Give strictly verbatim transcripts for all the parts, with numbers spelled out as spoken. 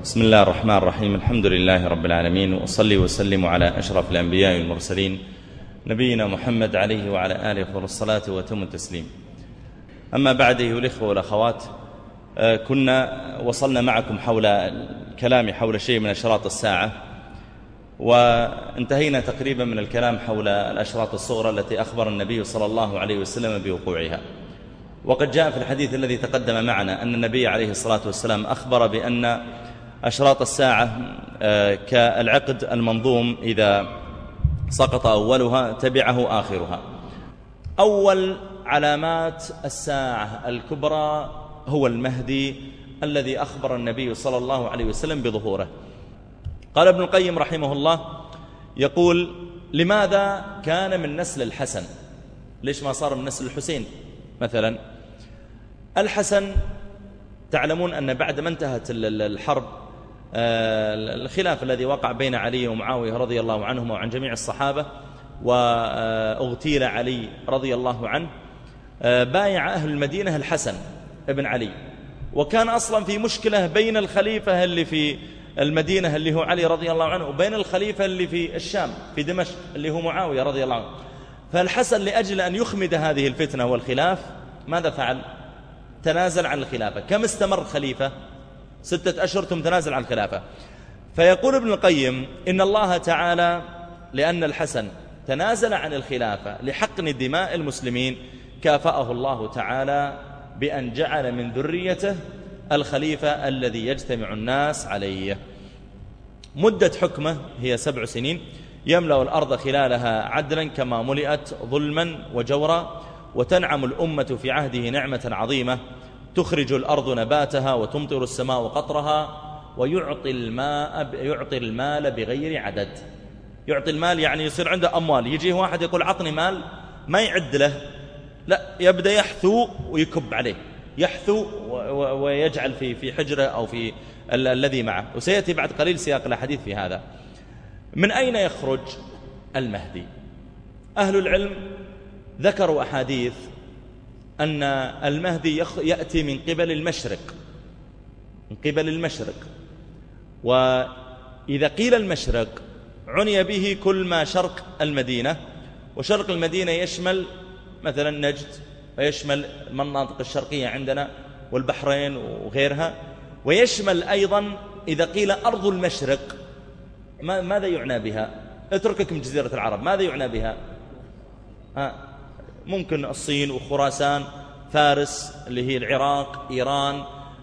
بسم الله الرحمن الرحيم. الحمد لله رب العالمين، وأصلي وسلم على أشرف الأنبياء والمرسلين نبينا محمد عليه وعلى آله أفضل الصلاة وأتم التسليم. أما بعد أيها الإخوة والأخوات، كنا وصلنا معكم حول الكلام حول شيء من أشراط الساعة، وانتهينا تقريبا من الكلام حول الأشراط الصغرى التي أخبر النبي صلى الله عليه وسلم بوقوعها. وقد جاء في الحديث الذي تقدم معنا أن النبي عليه الصلاة والسلام أخبر بأن أشراط الساعة كالعقد المنظوم، إذا سقط أولها تبعه آخرها. أول علامات الساعة الكبرى هو المهدي الذي أخبر النبي صلى الله عليه وسلم بظهوره. قال ابن القيم رحمه الله، يقول: لماذا كان من نسل الحسن؟ ليش ما صار من نسل الحسين مثلا؟ الحسن تعلمون أن بعد ما انتهت الحرب، الخلاف الذي وقع بين علي ومعاوية رضي الله عنهما وعن جميع الصحابة، واغتيل علي رضي الله عنه، بايع أهل المدينة الحسن ابن علي، وكان أصلا في مشكلة بين الخليفة اللي في المدينة اللي هو علي رضي الله عنه وبين الخليفة اللي في الشام في دمشق اللي هو معاوية رضي الله عنه. فالحسن لأجل أن يخمد هذه الفتنة والخلاف ماذا فعل؟ تنازل عن الخلافة. كم استمر خليفة؟ ستة أشهر ثم تنازل عن الخلافة. فيقول ابن القيم إن الله تعالى لأن الحسن تنازل عن الخلافة لحقن دماء المسلمين، كافأه الله تعالى بأن جعل من ذريته الخليفة الذي يجتمع الناس عليه. مدة حكمه هي سبع سنين، يملأ الأرض خلالها عدلا كما ملئت ظلما وجورا، وتنعم الأمة في عهده نعمة عظيمة، تخرج الأرض نباتها وتمطر السماء قطرها، ويعطي الماء يعطي المال بغير عدد. يعطي المال يعني يصير عنده أموال، يجيه واحد يقول عطني مال، ما يعد له، لا، يبدأ يحثو ويكب عليه، يحثو ويجعل في في حجره أو في ال الذي معه. وسيأتي بعد قليل سياق الحديث في هذا. من أين يخرج المهدي؟ أهل العلم ذكروا أحاديث أن المهدي يأتي من قبل المشرق، من قبل المشرق. وإذا قيل المشرق عني به كل ما شرق المدينة، وشرق المدينة يشمل مثلا نجد، ويشمل المناطق الشرقية عندنا والبحرين وغيرها، ويشمل أيضا إذا قيل أرض المشرق. ماذا يعنى بها؟ اتركك من جزيرة العرب، ماذا يعنى بها؟ ها ممكن الصين وخراسان، فارس اللي هي العراق، إيران،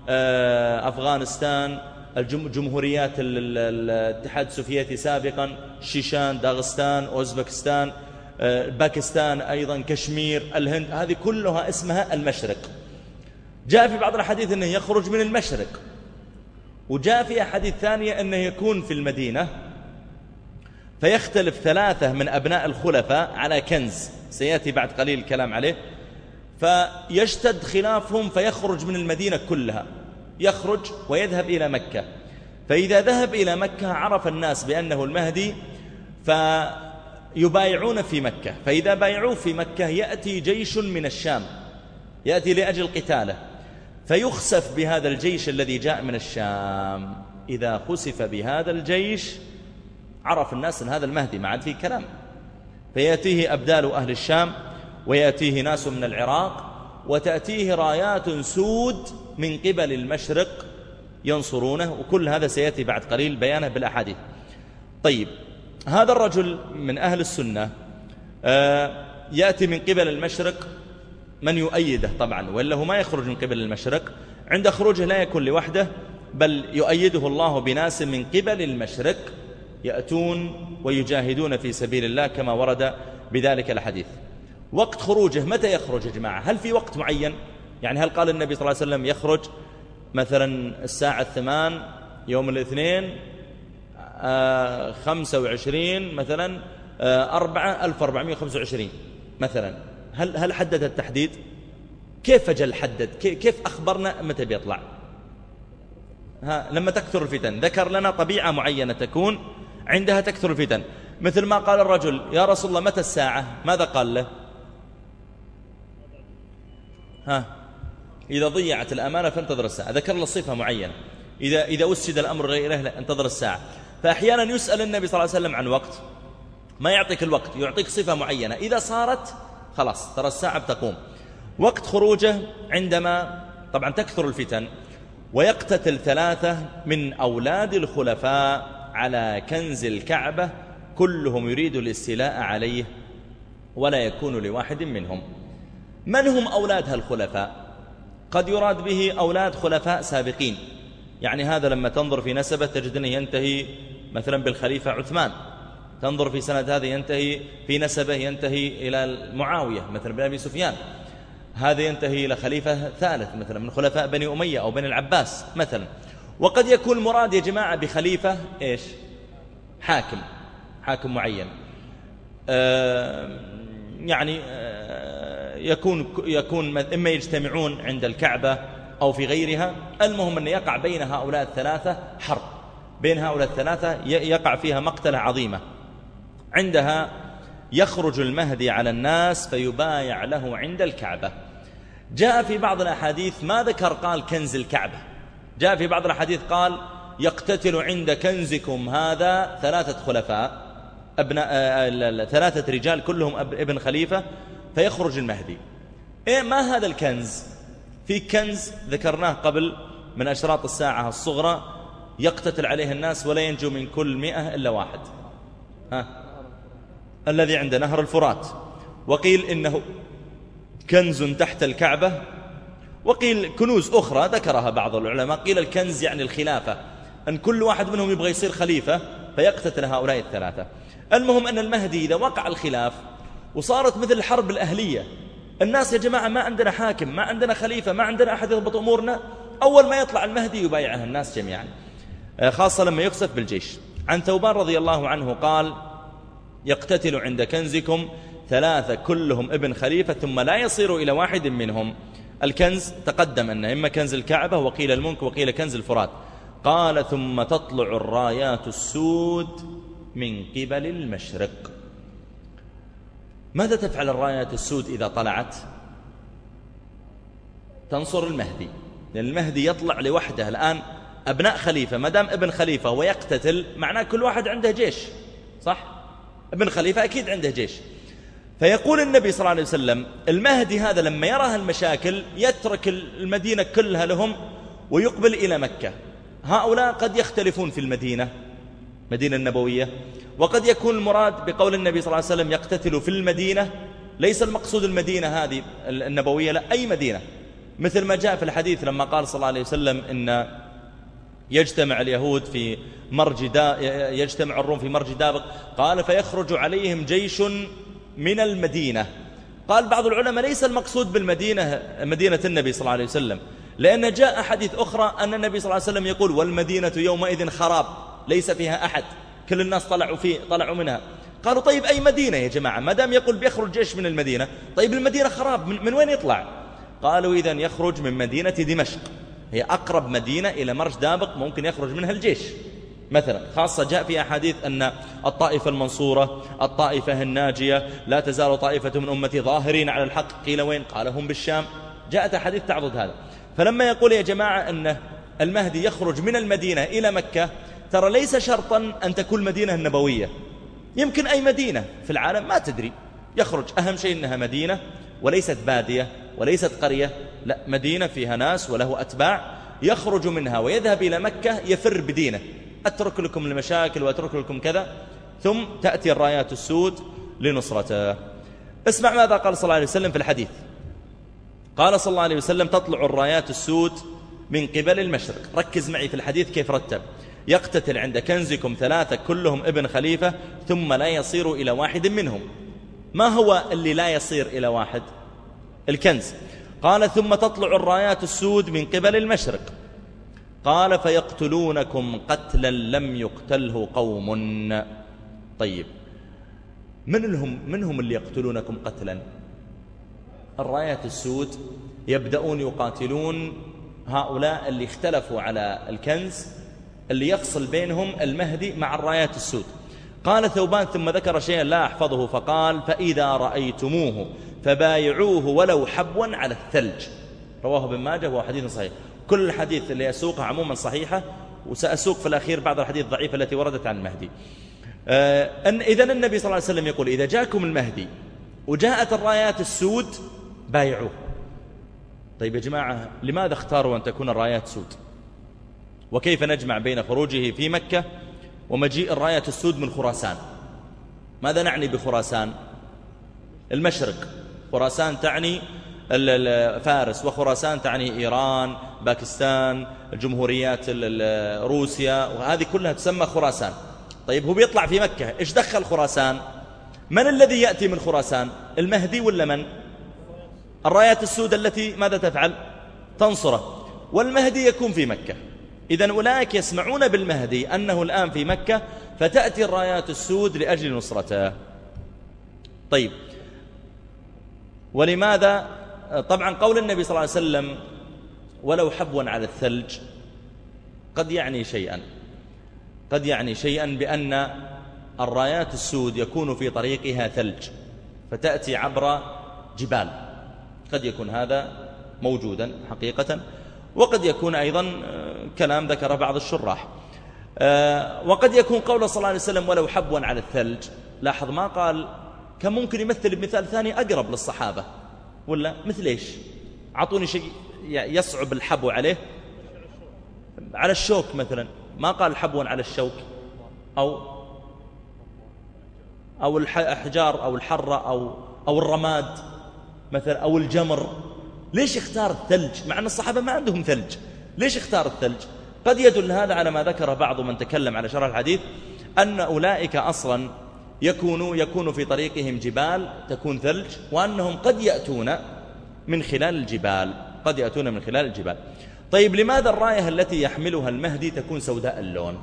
أفغانستان، الجمهوريات الاتحاد السوفيتي سابقا، شيشان، داغستان، أوزبكستان، باكستان، أيضا كشمير، الهند، هذه كلها اسمها المشرق. جاء في بعض الحديث أنه يخرج من المشرق، وجاء في أحاديث ثانية أنه يكون في المدينة، فيختلف ثلاثة من أبناء الخلفاء على كنز سيأتي بعد قليل الكلام عليه، فيشتد خلافهم فيخرج من المدينة كلها، يخرج ويذهب إلى مكة. فإذا ذهب إلى مكة عرف الناس بأنه المهدي فيبايعون في مكة، فإذا بايعوه في مكة يأتي جيش من الشام يأتي لأجل قتاله، فيخسف بهذا الجيش الذي جاء من الشام. إذا خسف بهذا الجيش عرف الناس أن هذا المهدي، ما عاد فيه كلام، فيأتيه أبدال أهل الشام، ويأتيه ناس من العراق، وتأتيه رايات سود من قبل المشرق ينصرونه. وكل هذا سيأتي بعد قليل بيانه بالأحاديث. طيب، هذا الرجل من أهل السنة يأتي من قبل المشرق من يؤيده طبعا، وإلا هو ما يخرج من قبل المشرق. عند خروجه لا يكون لوحده، بل يؤيده الله بناس من قبل المشرق يأتون ويجاهدون في سبيل الله كما ورد بذلك الحديث. وقت خروجه متى يخرج يا جماعة؟ هل في وقت معين؟ يعني هل قال النبي صلى الله عليه وسلم يخرج مثلا الساعة الثمان يوم الاثنين آه خمسة وعشرين مثلا آه أربعة ألف وأربعمائة وخمسة وعشرين مثلا؟ هل هل حدد التحديد؟ كيف أجل حدد؟ كيف أخبرنا متى بيطلع؟ ها لما تكثر الفتن ذكر لنا طبيعة معينة تكون عندها تكثر الفتن، مثل ما قال الرجل: يا رسول الله متى الساعة؟ ماذا قال له؟ ها إذا ضيعت الأمانة فانتظر الساعة. ذكر له صفة معينة، إذا, إذا أسد الأمر غيره انتظر الساعة. فأحيانا يسأل النبي صلى الله عليه وسلم عن وقت، ما يعطيك الوقت، يعطيك صفة معينة، إذا صارت خلاص ترى الساعة بتقوم. وقت خروجه عندما طبعا تكثر الفتن ويقتتل ثلاثة من أولاد الخلفاء على كنز الكعبة، كلهم يريد الاستيلاء عليه ولا يكون لواحد منهم. من هم أولاد هالخلفاء؟ قد يراد به أولاد خلفاء سابقين، يعني هذا لما تنظر في نسبة تجد أنه ينتهي مثلا بالخليفة عثمان، تنظر في سنة هذا ينتهي في نسبه ينتهي إلى معاوية مثلا بن أبي سفيان، هذا ينتهي إلى خليفة ثالث مثلا من خلفاء بني أمية أو بني العباس مثلا. وقد يكون مراد يا جماعة بخليفة إيش؟ حاكم، حاكم معين، آه يعني آه يكون يكون إما يجتمعون عند الكعبة أو في غيرها، المهم أن يقع بين هؤلاء الثلاثة حرب، بين هؤلاء الثلاثة يقع فيها مقتلة عظيمة، عندها يخرج المهدي على الناس فيبايع له عند الكعبة. جاء في بعض الأحاديث ما ذكر قال كنز الكعبة، جاء في بعض الأحاديث قال يقتتل عند كنزكم هذا ثلاثة خلفاء أبناء ثلاثة رجال كلهم ابن خليفة فيخرج المهدي. إيه ما هذا الكنز؟ في كنز ذكرناه قبل من أشراط الساعة الصغرى يقتتل عليه الناس ولا ينجو من كل مئة إلا واحد، ها الذي عند نهر الفرات. وقيل إنه كنز تحت الكعبة، وقيل كنوز أخرى ذكرها بعض العلماء. قيل الكنز يعني الخلافة، أن كل واحد منهم يبغى يصير خليفة فيقتتل هؤلاء الثلاثة. المهم أن المهدي إذا وقع الخلاف وصارت مثل الحرب الأهلية، الناس يا جماعة ما عندنا حاكم، ما عندنا خليفة، ما عندنا أحد يضبط أمورنا، أول ما يطلع المهدي يبايعها الناس جميعا، خاصة لما يقصف بالجيش. عن ثوبان رضي الله عنه قال يقتتل عند كنزكم ثلاثة كلهم ابن خليفة ثم لا يصير إلى واحد منهم. الكنز تقدم أنه إما كنز الكعبة وقيل الملك وقيل كنز الفرات. قال ثم تطلع الرايات السود من قبل المشرق. ماذا تفعل الرايات السود إذا طلعت؟ تنصر المهدي، لأن المهدي يطلع لوحده. الآن أبناء خليفة، ما دام ابن خليفة ويقتتل معناه كل واحد عنده جيش، صح؟ ابن خليفة أكيد عنده جيش. فيقول النبي صلى الله عليه وسلم المهدي هذا لما يرى المشاكل يترك المدينة كلها لهم ويقبل إلى مكة. هؤلاء قد يختلفون في المدينة، مدينة النبوية، وقد يكون المراد بقول النبي صلى الله عليه وسلم يقتتل في المدينة ليس المقصود المدينة هذه النبوية، لا أي مدينة، مثل ما جاء في الحديث لما قال صلى الله عليه وسلم إن يجتمع اليهود في مرج دا يجتمع الروم في مرج دابق، قال فيخرج عليهم جيش من المدينة. قال بعض العلماء ليس المقصود بالمدينة مدينة النبي صلى الله عليه وسلم، لأن جاء حديث أخرى أن النبي صلى الله عليه وسلم يقول والمدينة يومئذ خراب ليس فيها أحد، كل الناس طلعوا فيه طلعوا منها. قالوا طيب أي مدينة يا جماعة ما دام يقول بيخرج جيش من المدينة، طيب المدينة خراب من, من وين يطلع؟ قالوا إذن يخرج من مدينة دمشق، هي أقرب مدينة إلى مرج دابق ممكن يخرج منها الجيش مثلا. خاصة جاء في أحاديث أن الطائفة المنصورة الطائفة الناجية لا تزال طائفة من أمتي ظاهرين على الحق، قيل وين؟ قال هم بالشام. جاءت أحاديث تعضد هذا. فلما يقول يا جماعة أن المهدي يخرج من المدينة إلى مكة، ترى ليس شرطا أن تكون مدينة النبوية، يمكن أي مدينة في العالم ما تدري يخرج، أهم شيء أنها مدينة وليست بادية وليست قرية، لا مدينة فيها ناس وله أتباع، يخرج منها ويذهب إلى مكة يفر بدينه، أترك لكم المشاكل وأترك لكم كذا، ثم تأتي الرايات السود لنصرته. اسمع ماذا قال صلى الله عليه وسلم في الحديث. قال صلى الله عليه وسلم تطلع الرايات السود من قبل المشرق. ركز معي في الحديث كيف رتب. يقتتل عند كنزكم ثلاثة كلهم ابن خليفة ثم لا يصير إلى واحد منهم. ما هو اللي لا يصير إلى واحد؟ الكنز. قال ثم تطلع الرايات السود من قبل المشرق. قال فيقتلونكم قتلا لم يقتله قوم. طيب من هم, من هم اللي يقتلونكم قتلا؟ الرايات السود يبدأون يقاتلون هؤلاء اللي اختلفوا على الكنز اللي يفصل بينهم المهدي مع الرايات السود. قال ثوبان ثم ذكر شيئا لا أحفظه فقال فإذا رأيتموه فبايعوه ولو حبوا على الثلج. رواه ابن ماجه وهو حديث صحيح. كل الحديث اللي أسوقها عموما صحيحة، وسأسوق في الأخير بعض الحديث الضعيفة التي وردت عن المهدي. أن إذن النبي صلى الله عليه وسلم يقول إذا جاءكم المهدي وجاءت الرايات السود بايعوه. طيب يا جماعة، لماذا اختاروا أن تكون الرايات سود؟ وكيف نجمع بين خروجه في مكة ومجيء الرايات السود من خراسان؟ ماذا نعني بخراسان؟ المشرق. خراسان تعني فارس، وخراسان تعني إيران، باكستان، الجمهوريات روسيا، وهذه كلها تسمى خراسان. طيب هو بيطلع في مكة، إيش دخل خراسان؟ من الذي يأتي من خراسان؟ المهدي ولا من؟ الرايات السود التي ماذا تفعل؟ تنصره. والمهدي يكون في مكة. إذن أولئك يسمعون بالمهدي أنه الآن في مكة، فتأتي الرايات السود لأجل نصرته. طيب، ولماذا؟ طبعا قول النبي صلى الله عليه وسلم ولو حبوا على الثلج قد يعني شيئا قد يعني شيئا بأن الرايات السود يكون في طريقها ثلج فتأتي عبر جبال. قد يكون هذا موجودا حقيقة، وقد يكون أيضا كلام ذكر بعض الشراح. وقد يكون قول صلى الله عليه وسلم ولو حبوا على الثلج، لاحظ ما قال، كان ممكن يمثل بمثال ثاني أقرب للصحابة، ولا مثل إيش؟ عطوني شيء يصعب الحبو عليه. على الشوك مثلا، ما قال حبوا على الشوك، أو أو الأحجار أو الحرة أو أو الرماد مثلا، أو الجمر. ليش اختار الثلج مع أن الصحابة ما عندهم ثلج؟ ليش اختار الثلج؟ قد يدل هذا على ما ذكر بعض من تكلم على شرح الحديث، أن أولئك أصلا يكونوا يكون في طريقهم جبال تكون ثلج، وأنهم قد يأتون من خلال الجبال قد يأتون من خلال الجبال. طيب لماذا الراية التي يحملها المهدي تكون سوداء اللون؟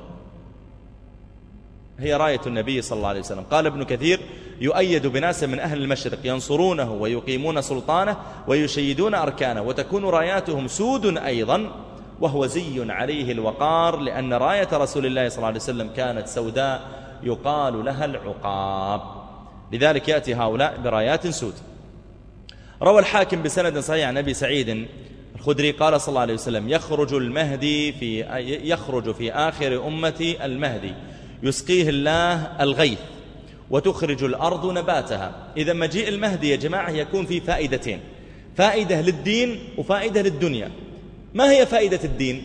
هي راية النبي صلى الله عليه وسلم. قال ابن كثير: يؤيد بناس من أهل المشرق ينصرونه ويقيمون سلطانه ويشيدون أركانه، وتكون راياتهم سود أيضا، وهو زي عليه الوقار، لأن راية رسول الله صلى الله عليه وسلم كانت سوداء يقال لها العقاب، لذلك يأتي هؤلاء برايات سود. روى الحاكم بسند صحيح عن أبي سعيد الخدري قال صلى الله عليه وسلم: يخرج المهدي في يخرج في آخر أمتي المهدي يسقيه الله الغيث وتخرج الأرض نباتها. إذا مجيء المهدي يا جماعة يكون في فائدتين: فائدة للدين وفائدة للدنيا. ما هي فائدة الدين؟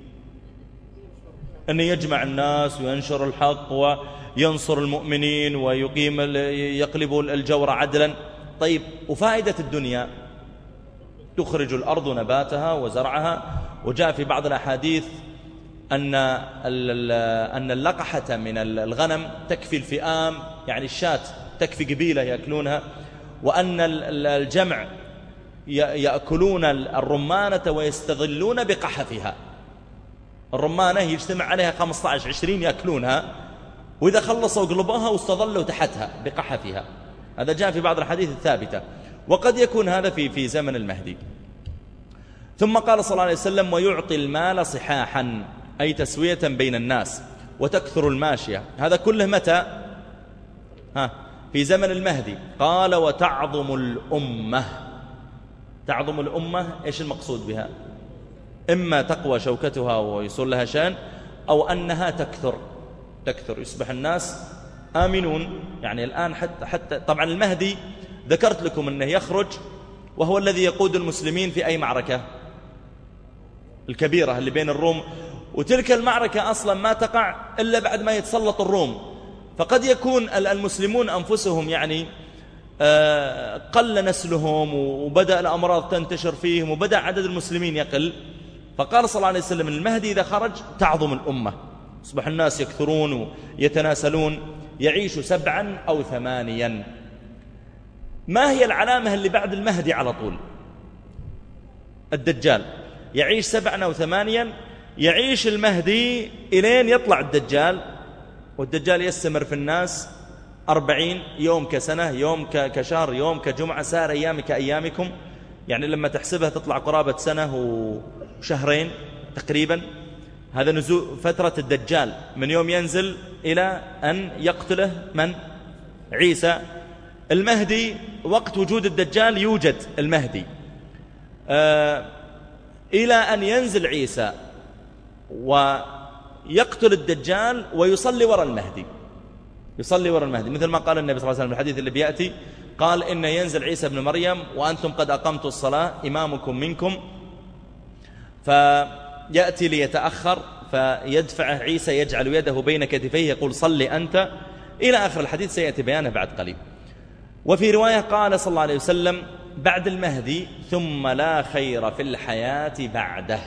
أن يجمع الناس وينشر الحق وينصر المؤمنين ويقيم يقلب الجور عدلا. طيب، وفائدة الدنيا؟ تخرج الأرض نباتها وزرعها. وجاء في بعض الأحاديث أن أن اللقحة من الغنم تكفي الفئام، يعني الشاة تكفي قبيلة يأكلونها، وأن الجمع يأكلون الرمانة ويستظلون بقحفها. الرمانة يجتمع عليها خمسة عشر عشرين يأكلونها، وإذا خلصوا قلبوها واستظلوا تحتها بقحفها. هذا جاء في بعض الحديث الثابتة، وقد يكون هذا في في زمن المهدي. ثم قال صلى الله عليه وسلم: ويعطي المال صحاحا، أي تسوية بين الناس، وتكثر الماشية. هذا كله متى؟ ها في زمن المهدي. قال: وتعظم الأمة. تعظم الأمة، إيش المقصود بها؟ إما تقوى شوكتها ويصل لها شان، أو أنها تكثر تكثر يصبح الناس آمنون. يعني الآن حتى, حتى طبعا المهدي ذكرت لكم أنه يخرج وهو الذي يقود المسلمين في أي معركة؟ الكبيرة اللي بين الروم، وتلك المعركة أصلا ما تقع إلا بعد ما يتسلط الروم. فقد يكون المسلمون أنفسهم يعني قل نسلهم وبدأ الأمراض تنتشر فيهم وبدأ عدد المسلمين يقل. فقال صلى الله عليه وسلم: المهدي إذا خرج تعظم الأمة، يصبح الناس يكثرون ويتناسلون، يعيش سبعا أو ثمانيا. ما هي العلامة اللي بعد المهدي على طول؟ الدجال. يعيش سبعا أو ثمانيا. يعيش المهدي إلين يطلع الدجال، والدجال يستمر في الناس أربعين يوم كسنة، يوم كشهر، يوم كجمعة، سار أيام كأيامكم. يعني لما تحسبها تطلع قرابة سنة وشهرين تقريبا. هذا نزول فترة الدجال من يوم ينزل إلى أن يقتله من؟ عيسى. المهدي وقت وجود الدجال يوجد المهدي. آه إلى أن ينزل عيسى ويقتل الدجال ويصلي وراء المهدي، يصلي وراء المهدي، مثل ما قال النبي صلى الله عليه وسلم في الحديث اللي بيأتي، قال إن ينزل عيسى بن مريم وأنتم قد أقمتوا الصلاة إمامكم منكم، فيأتي ليتأخر فيدفعه عيسى يجعل يده بين كتفيه يقول صل أنت، إلى آخر الحديث سيأتي بيانه بعد قليل. وفي رواية قال صلى الله عليه وسلم بعد المهدي ثم لا خير في الحياة بعده.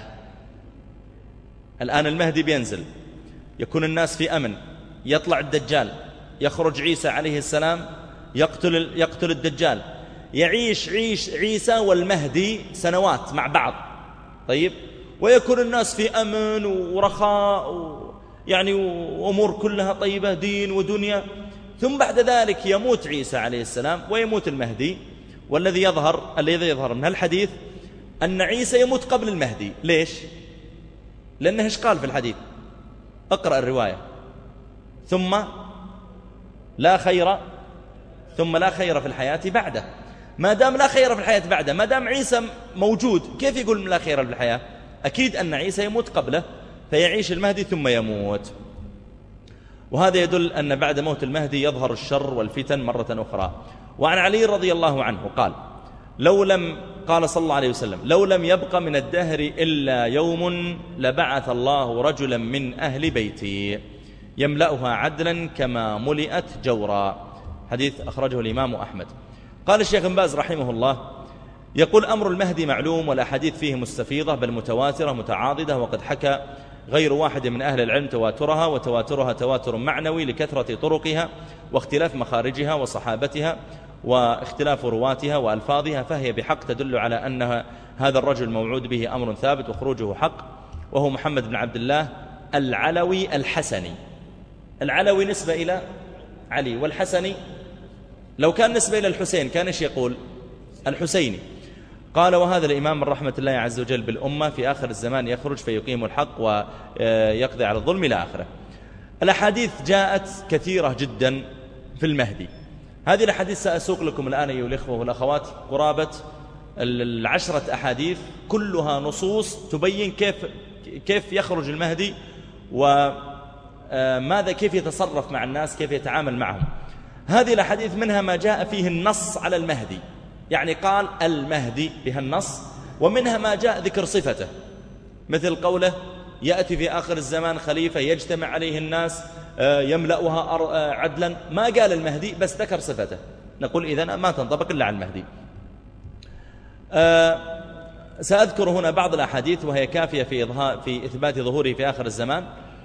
الآن المهدي بينزل، يكون الناس في أمن، يطلع الدجال، يخرج عيسى عليه السلام يقتل, يقتل الدجال، يعيش عيش عيسى والمهدي سنوات مع بعض، طيب، ويكون الناس في أمن ورخاء يعني وأمور كلها طيبة، دين ودنيا. ثم بعد ذلك يموت عيسى عليه السلام ويموت المهدي، والذي يظهر الذي يظهر من الحديث أن عيسى يموت قبل المهدي. ليش؟ لأنه إيش قال في الحديث؟ اقرأ الرواية. ثم لا خير ثم لا خير في الحياة بعده. ما دام لا خير في الحياة بعده، ما دام عيسى موجود، كيف يقول لا خير في الحياة؟ أكيد أن عيسى يموت قبله، فيعيش المهدي ثم يموت. وهذا يدل أن بعد موت المهدي يظهر الشر والفتن مرة أخرى. وعن علي رضي الله عنه قال لو لم قال صلى الله عليه وسلم لو لم يبق من الدهر إلا يوم لبعث الله رجلا من أهل بيتي يملأها عدلا كما ملئت جورا. حديث أخرجه الإمام أحمد. قال الشيخ بن باز رحمه الله يقول أمر المهدي معلوم، والأحاديث فيه مستفيضة بل متواترة متعاضدة، وقد حكى غير واحد من أهل العلم تواترها، وتواترها تواتر معنوي لكثرة طرقها واختلاف مخارجها وصحابتها واختلاف رواتها وألفاظها، فهي بحق تدل على أن هذا الرجل موعود به أمر ثابت وخروجه حق، وهو محمد بن عبد الله العلوي الحسني. العلوي نسبة إلى علي، والحسني لو كان نسبة إلى الحسين كان إيش يقول؟ الحسيني. قال وهذا الإمام من رحمة الله عز وجل بالأمة في آخر الزمان يخرج فيقيم الحق ويقضي على الظلم إلى آخره. الأحاديث جاءت كثيرة جدا في المهدي. هذه الأحاديث سأسوق لكم الآن أيها الإخوة والأخوات قرابة العشرة أحاديث، كلها نصوص تبين كيف كيف يخرج المهدي وماذا كيف يتصرف مع الناس، كيف يتعامل معهم. هذه الأحاديث منها ما جاء فيه النص على المهدي، يعني قال المهدي بها النص، ومنها ما جاء ذكر صفته، مثل قوله يأتي في آخر الزمان خليفة يجتمع عليه الناس يملأها عدلا، ما قال المهدي بس ذكر صفته، نقول إذن ما تنطبق إلا على المهدي. سأذكر هنا بعض الأحاديث وهي كافية في, في إثبات ظهوره في آخر الزمان.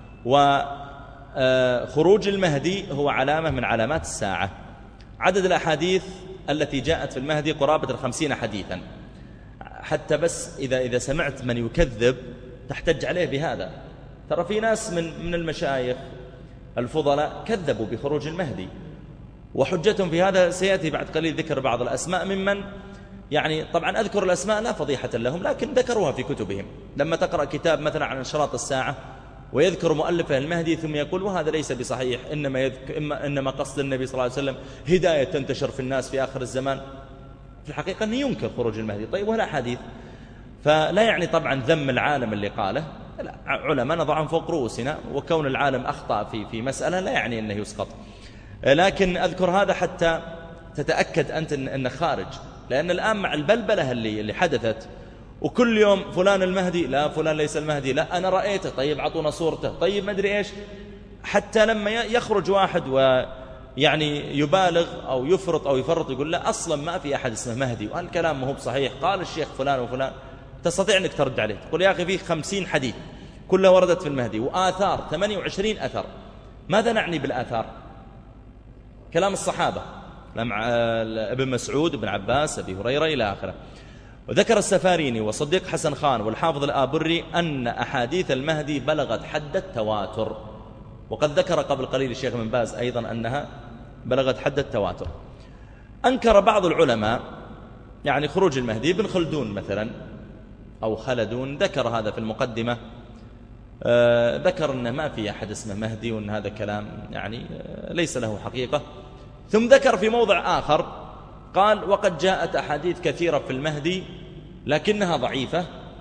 وخروج المهدي هو علامة من علامات الساعة. عدد الأحاديث التي جاءت في المهدي قرابة الخمسين حديثا، حتى بس إذا, إذا سمعت من يكذب تحتج عليه بهذا. ترى في ناس من, من المشايخ الفضلاء كذبوا بخروج المهدي، وحجتهم في هذا سيأتي بعد قليل ذكر بعض الأسماء ممن يعني طبعا أذكر الأسماء لا فضيحة لهم، لكن ذكروها في كتبهم. لما تقرأ كتاب مثلا عن انشراط الساعة ويذكر مؤلفه المهدي ثم يقول وهذا ليس بصحيح، إنما, يذكر إما إنما قصد النبي صلى الله عليه وسلم هداية تنتشر في الناس في آخر الزمان، في الحقيقة أنه ينكر خروج المهدي. طيب ولا حديث، فلا يعني طبعا ذم العالم اللي قاله، لا، علماء نضعهم فوق رؤوسنا، وكون العالم أخطأ في في مسألة لا يعني أنه يسقط. لكن أذكر هذا حتى تتأكد أنت أنه خارج، لأن الآن مع البلبلة اللي, اللي حدثت، وكل يوم فلان المهدي، لا فلان ليس المهدي، لا أنا رأيته، طيب عطونا صورته، طيب ما أدري إيش، حتى لما يخرج واحد ويعني يبالغ أو يفرط أو يفرط يقول لا أصلا ما في أحد اسمه مهدي، والكلام ما هو بصحيح، قال الشيخ فلان وفلان، تستطيع أنك ترد عليه تقول يا أخي فيه خمسين حديث كلها وردت في المهدي، وآثار ثمانية وعشرين أثر. ماذا نعني بالآثار؟ كلام الصحابة، مع ابن مسعود ابن عباس ابي هريرة إلى آخره. وذكر السفاريني وصديق حسن خان والحافظ الآبري أن أحاديث المهدي بلغت حد التواتر، وقد ذكر قبل قليل الشيخ بن باز أيضا أنها بلغت حد التواتر. أنكر بعض العلماء يعني خروج المهدي، ابن خلدون مثلا أو خلدون ذكر هذا في المقدمة، آه ذكر أن ما في أحد اسمه مهدي، وأن هذا كلام يعني آه ليس له حقيقة. ثم ذكر في موضع آخر قال وقد جاءت أحاديث كثيرة في المهدي لكنها ضعيفة،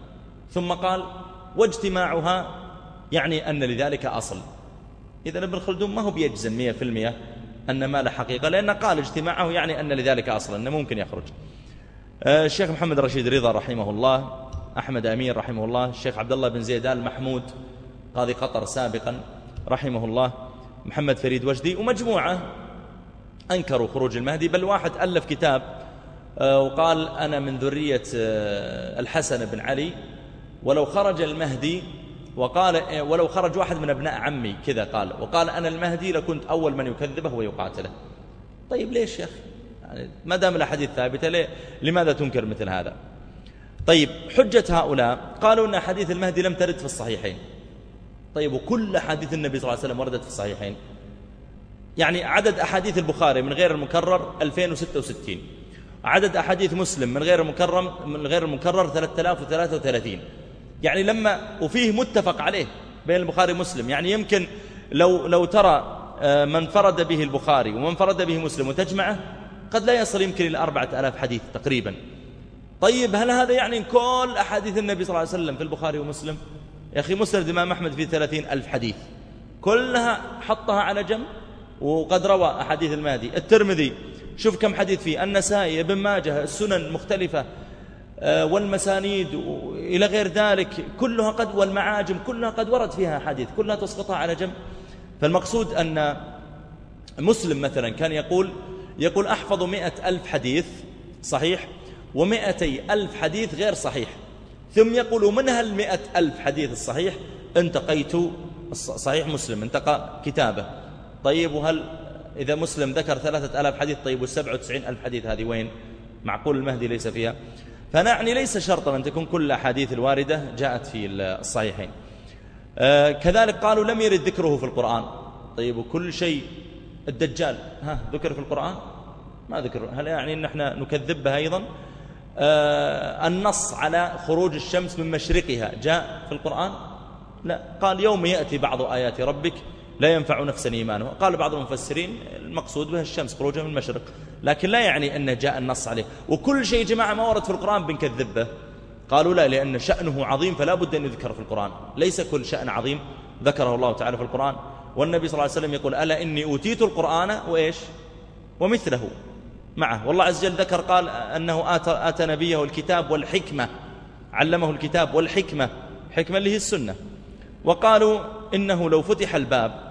ثم قال واجتماعها يعني أن لذلك أصل. إذن ابن خلدون ما هو بيجزم مئة في المئة أن ما له حقيقة، لأنه قال اجتماعه يعني أن لذلك أصل، أنه ممكن يخرج. الشيخ محمد رشيد رضا رحمه الله، أحمد أمير رحمه الله، الشيخ عبد الله بن زيد آل محمود قاضي قطر سابقا رحمه الله، محمد فريد وجدي ومجموعة أنكروا خروج المهدي. بل واحد ألف كتاب وقال أنا من ذرية الحسن بن علي، ولو خرج المهدي وقال ولو خرج واحد من أبناء عمي كذا قال، وقال أنا المهدي لكنت أول من يكذبه ويقاتله. طيب ليش يا أخي؟ يعني ما دام الأحاديث ثابتة ليه لماذا تنكر مثل هذا؟ طيب حجة هؤلاء قالوا أن أحاديث المهدي لم ترد في الصحيحين. طيب وكل أحاديث النبي صلى الله عليه وسلم وردت في الصحيحين. يعني عدد أحاديث البخاري من غير المكرر ألفين وستة وستين، عدد أحاديث مسلم من غير المكرر من غير المكرر ثلاثة آلاف وثلاثة وثلاثين. يعني لما وفيه متفق عليه بين البخاري ومسلم، يعني يمكن لو لو ترى من فرد به البخاري ومن فرد به مسلم وتجمعه قد لا يصل يمكن إلى أربعة آلاف حديث تقريبا. طيب هل هذا يعني إن كل أحاديث النبي صلى الله عليه وسلم في البخاري ومسلم؟ يا أخي مسند الإمام أحمد فيه ثلاثين ألف حديث كلها حطها على جنب وقد روى أحاديث المهدي. الترمذي شوف كم حديث فيه، النسائي، ابن ماجه، السنن مختلفة والمسانيد إلى غير ذلك كلها قد، والمعاجم كلها قد ورد فيها حديث، كلها تسقطها على جنب. فالمقصود أن مسلم مثلا كان يقول يقول أحفظ مئة ألف حديث صحيح ومئتي ألف حديث غير صحيح، ثم يقول من هالمئة ألف حديث الصحيح انتقيت صحيح مسلم انتقى كتابه. طيب وهل إذا مسلم ذكر ثلاثة آلاف حديث، طيب والسبعة وتسعين ألف حديث هذه وين؟ معقول المهدي ليس فيها؟ فنعني ليس شرطا أن تكون كل أحاديث الواردة جاءت في الصحيحين. آه كذلك قالوا لم يرد ذكره في القرآن. طيب وكل شيء الدجال ها ذكر في القرآن؟ ما ذكر. هل يعني أن احنا نكذب بها أيضا؟ آه النص على خروج الشمس من مشرقها جاء في القرآن؟ لا. قال يوم يأتي بعض آيات ربك لا ينفع نفسا إيمانها. قال بعض المفسرين المقصود بها الشمس خروجها من المشرق، لكن لا يعني أن جاء النص عليه. وكل شيء جماعة ما ورد في القرآن بنكذب به. قالوا لا، لأن شأنه عظيم فلا بد أن يذكر في القرآن. ليس كل شأن عظيم ذكره الله تعالى في القرآن. والنبي صلى الله عليه وسلم يقول ألا إني أوتيت القرآن وإيش ومثله معه. والله عز وجل ذكر قال أنه آتى, آتى نبيه الكتاب والحكمة، علمه الكتاب والحكمة، حكمة اللي هي السنة. وقالوا إنه لو فتح الباب،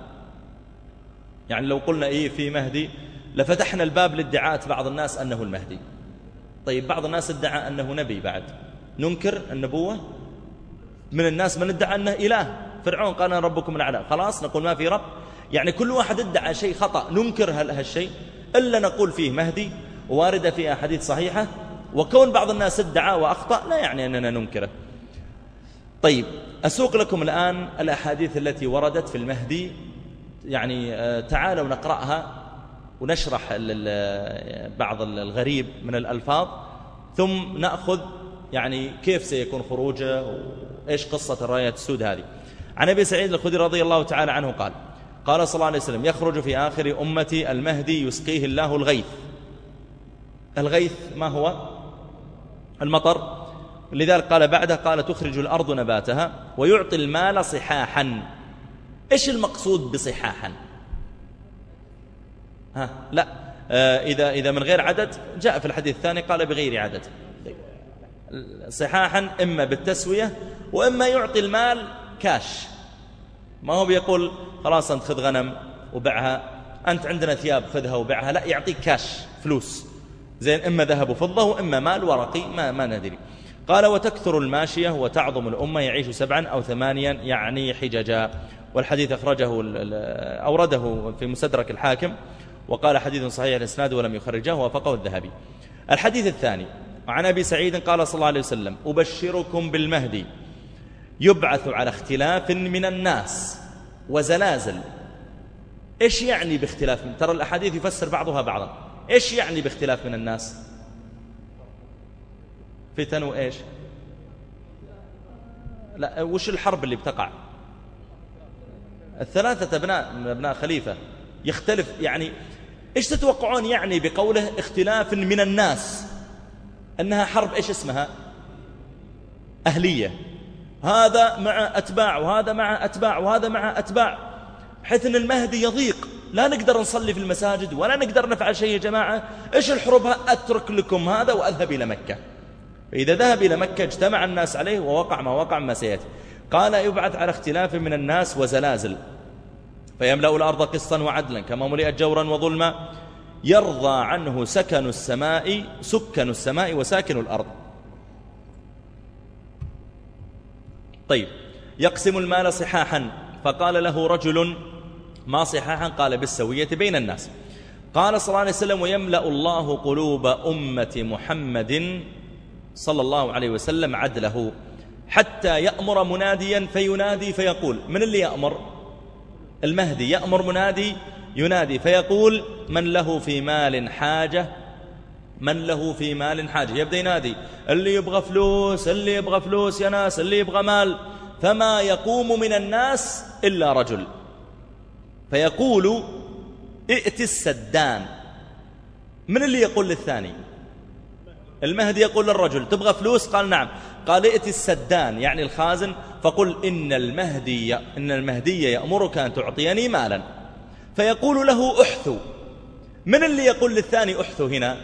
يعني لو قلنا إيه في مهدي لفتحنا الباب لادعاء بعض الناس أنه المهدي. طيب بعض الناس ادعى أنه نبي، بعد ننكر النبوة؟ من الناس من ادعى أنه إله، فرعون قال أنا ربكم الأعلى، خلاص نقول ما في رب. يعني كل واحد ادعى شيء خطأ ننكر هالشيء، إلا نقول فيه مهدي واردة فيه أحاديث صحيحة. وكون بعض الناس ادعى وأخطأ لا يعني أننا ننكره. طيب أسوق لكم الآن الأحاديث التي وردت في المهدي، يعني تعالوا نقرأها ونشرح بعض الغريب من الألفاظ، ثم نأخذ يعني كيف سيكون خروجه وإيش قصة الراية السود هذه. عن أبي سعيد الخدري رضي الله تعالى عنه قال قال صلى الله عليه وسلم يخرج في آخر أمتي المهدي يسقيه الله الغيث. الغيث ما هو؟ المطر. لذلك قال بعده قال تخرج الأرض نباتها ويعطي المال صحاحا. إيش المقصود بصحاحا؟ ها لا آه إذا, إذا من غير عدد جاء في الحديث الثاني قال بغير عدد. صحاحا إما بالتسوية وإما يعطي المال كاش. ما هو بيقول خلاص أنت خذ غنم وبعها، أنت عندنا ثياب خذها وبعها، لا، يعطيك كاش فلوس زين، إما ذهب وفضة وإما مال ورقي ما, ما ندري. قال وتكثر الماشية وتعظم الأمة يعيش سبعا أو ثمانيا يعني حججا. والحديث أخرجه أورده في مستدرك الحاكم وقال حديث صحيح الإسناد ولم يخرجه ووافقه الذهبي. الحديث الثاني عن أبي سعيد قال صلى الله عليه وسلم أبشركم بالمهدي يبعث على اختلاف من الناس وزلازل. إيش يعني باختلاف من؟ ترى الأحاديث يفسر بعضها بعضا. إيش يعني باختلاف من الناس؟ فتن وإيش؟ لا، وش الحرب اللي بتقع؟ الثلاثة أبناء من أبناء خليفة يختلف. يعني إيش تتوقعون يعني بقوله اختلاف من الناس؟ أنها حرب إيش اسمها؟ أهلية. هذا مع أتباع وهذا مع أتباع وهذا مع أتباع، بحيث أن المهدي يضيق، لا نقدر نصلي في المساجد ولا نقدر نفعل شيء. يا جماعة إيش الحروب؟ أترك لكم هذا وأذهب إلى مكة. فإذا ذهب إلى مكة اجتمع الناس عليه ووقع ما وقع ما سيأتي. قال يبعث على اختلاف من الناس وزلازل، فيملأ الأرض قسطا وعدلا كما ملئت جورا وظلما، يرضى عنه سكن السماء سكن السماء وساكن الأرض. طيب، يقسم المال صحاحا، فقال له رجل: ما صحاحا؟ قال: بالسوية بين الناس. قال صلى الله عليه وسلم: ويملأ الله قلوب أمة محمد صلى الله عليه وسلم عدله، حتى يأمر مناديا فينادي فيقول. من اللي يأمر؟ المهدي يأمر منادي ينادي فيقول: من له في مال حاجة، من له في مال حاجة. يبدأ ينادي: اللي يبغى فلوس، اللي يبغى فلوس يا ناس، اللي يبغى مال. فما يقوم من الناس إلا رجل، فيقول: ائت السدان. من اللي يقول للثاني؟ المهدي يقول للرجل: تبغى فلوس؟ قال: نعم. قال: ائت السدان، يعني الخازن، فقل إن المهدي إن المهدي يأمرك أن تعطيني مالا. فيقول له: أحثو. من اللي يقول للثاني أحثو هنا؟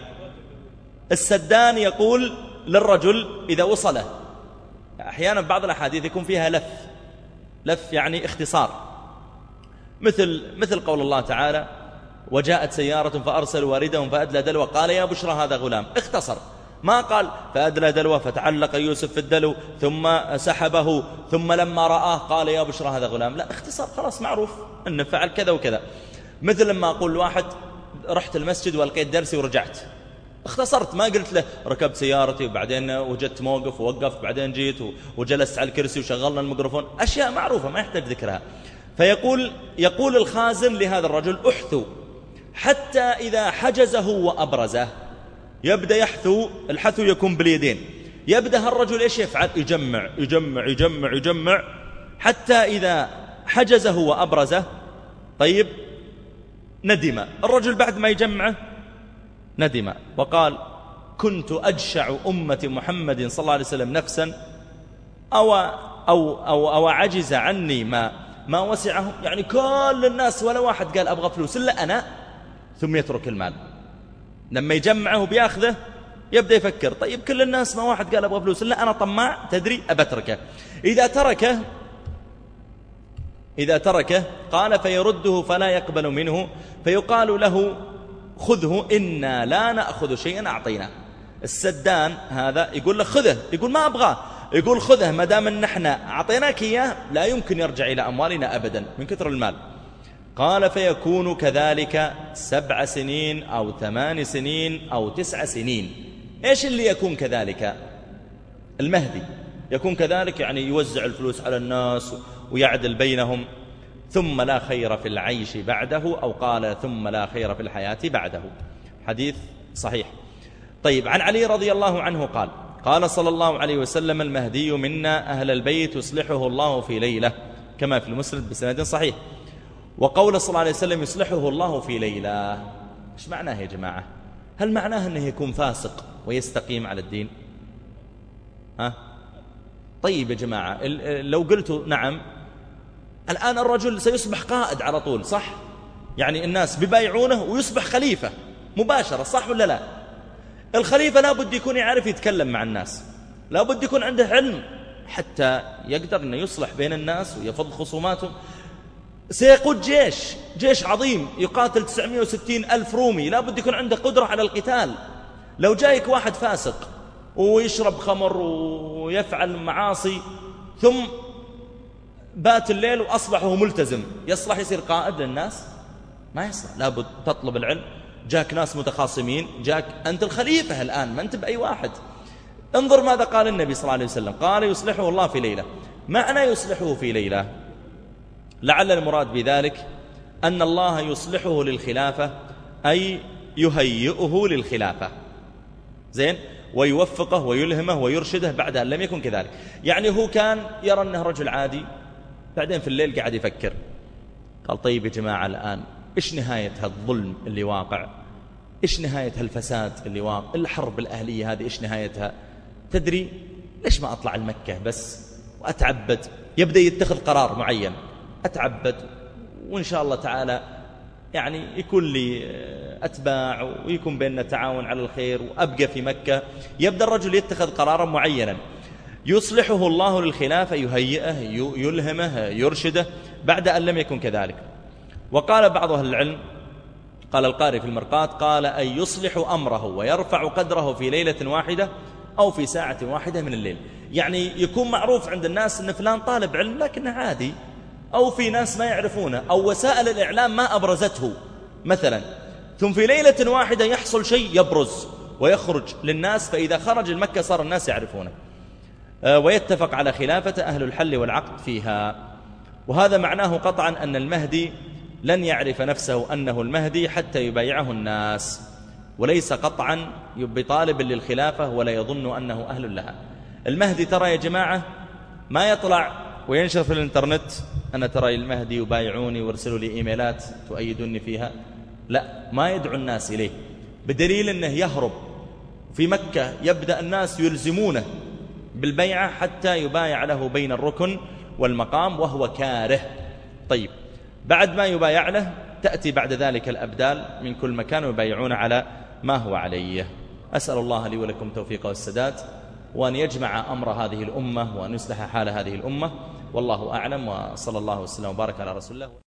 السدان يقول للرجل إذا وصله. أحيانا بعض الأحاديث يكون فيها لف، لف يعني اختصار، مثل مثل قول الله تعالى: وجاءت سيارة فأرسلوا واردهم فأدلى دلوه قال يا بشرى هذا غلام. اختصر، ما قال فأدلى دلوه فتعلق يوسف في الدلو ثم سحبه ثم لما رآه قال يا بشرى هذا غلام. لا، اختصار، خلاص معروف أنه فعل كذا وكذا. مثل لما أقول لواحد: رحت المسجد والقيت درسي ورجعت، اختصرت، ما قلت له ركبت سيارتي وبعدين وجدت موقف ووقفت بعدين جيت وجلست على الكرسي وشغلنا الميكروفون. أشياء معروفة ما يحتاج ذكرها. فيقول يقول الخازن لهذا الرجل: احثو، حتى إذا حجزه وأبرزه. يبدأ يحثو، الحثو يكون باليدين. يبدأ الرجل إيش يفعل؟ يجمع يجمع يجمع يجمع حتى إذا حجزه وأبرزه. طيب، ندم الرجل بعد ما يجمعه، ندم وقال: كنت أجشع أمة محمد صلى الله عليه وسلم نفسا أو, أو, أو, أو عجز عني ما, ما وسعهم. يعني كل الناس ولا واحد قال أبغى فلوس إلا أنا. ثم يترك المال. لما يجمعه بياخذه يبدأ يفكر: طيب كل الناس ما واحد قال أبغى فلوس إلا أنا طماع، تدري أبتركه. إذا تركه إذا تركه قال: فيرده فلا يقبل منه، فيقال له: خذه إنا لا نأخذ شيئا أعطينا. السدان هذا يقول له خذه، يقول ما أبغاه، يقول خذه ما دام ان احنا أعطيناك إياه لا يمكن يرجع إلى أموالنا أبدا من كثر المال. قال: فيكون كذلك سبع سنين أو ثمان سنين أو تسع سنين. إيش اللي يكون كذلك؟ المهدي يكون كذلك، يعني يوزع الفلوس على الناس ويعدل بينهم. ثم لا خير في العيش بعده، أو قال: ثم لا خير في الحياة بعده. حديث صحيح. طيب، عن علي رضي الله عنه قال: قال صلى الله عليه وسلم: المهدي منا أهل البيت يصلحه الله في ليلة، كما في المسند بسند صحيح. وقول صلى الله عليه وسلم: يصلحه الله في ليلة، إيش معناه يا جماعة؟ هل معناه أنه يكون فاسق ويستقيم على الدين؟ ها؟ طيب يا جماعة، لو قلت نعم، الآن الرجل سيصبح قائد على طول، صح؟ يعني الناس بيبايعونه ويصبح خليفة مباشرة، صح ولا لا؟ الخليفة لا بد يكون يعرف يتكلم مع الناس، لا بد يكون عنده علم حتى يقدر أن يصلح بين الناس ويفض خصوماتهم. سيقود جيش جيش عظيم يقاتل تسعمائة وستين ألف رومي، لا بد يكون عنده قدرة على القتال. لو جايك واحد فاسق ويشرب خمر ويفعل معاصي ثم بات الليل وأصبح هو ملتزم، يصلح يصير قائد للناس؟ ما يصلح. لا بد تطلب العلم. جاك ناس متخاصمين، جاك أنت الخليفة الآن، ما أنت بأي واحد. انظر ماذا قال النبي صلى الله عليه وسلم، قال: يصلحه الله في ليلة. معنى يصلحه في ليلة، لعل المراد بذلك أن الله يصلحه للخلافة، أي يهيئه للخلافة، زين، ويوفقه ويلهمه ويرشده بعد أن لم يكن كذلك. يعني هو كان يرى أنه رجل عادي، بعدين في الليل قاعد يفكر، قال: طيب يا جماعة، الآن إيش نهاية هالظلم اللي واقع؟ إيش نهاية هالفساد اللي واقع؟ الحرب الأهلية هذه إيش نهايتها؟ تدري ليش ما أطلع المكة بس وأتعبد، يبدأ يتخذ قرار معين، أتعبد وإن شاء الله تعالى يعني يكون لي أتباع ويكون بيننا تعاون على الخير وأبقى في مكة. يبدأ الرجل يتخذ قرارا معينا يصلحه الله للخلافة، يهيئه، يلهمه، يرشده، بعد أن لم يكن كذلك. وقال بعض أهل العلم، قال القاري في المرقات، قال أن يصلح أمره ويرفع قدره في ليلة واحدة أو في ساعة واحدة من الليل. يعني يكون معروف عند الناس أن فلان طالب علم لكنه عادي، أو في ناس ما يعرفونه، أو وسائل الإعلام ما أبرزته مثلا، ثم في ليلة واحدة يحصل شيء يبرز ويخرج للناس، فإذا خرج المكة صار الناس يعرفونه، ويتفق على خلافة أهل الحل والعقد فيها. وهذا معناه قطعا أن المهدي لن يعرف نفسه أنه المهدي حتى يبايعه الناس، وليس قطعا بطالب للخلافة ولا يظن أنه أهل لها. المهدي ترى يا جماعة ما يطلع وينشر في الانترنت أنا ترى المهدي يبايعوني وارسلوا لي إيميلات تؤيدوني فيها، لا، ما يدعو الناس إليه، بدليل أنه يهرب في مكة، يبدأ الناس يلزمونه بالبيعة حتى يبايع له بين الركن والمقام وهو كاره. طيب بعد ما يبايع له تأتي بعد ذلك الأبدال من كل مكان ويبايعون على ما هو عليه. أسأل الله لي ولكم توفيق والسداد، وأن يجمع أمر هذه الأمة وأن يصلح حال هذه الأمة، والله أعلم، وصلى الله وسلم وبارك على رسول الله.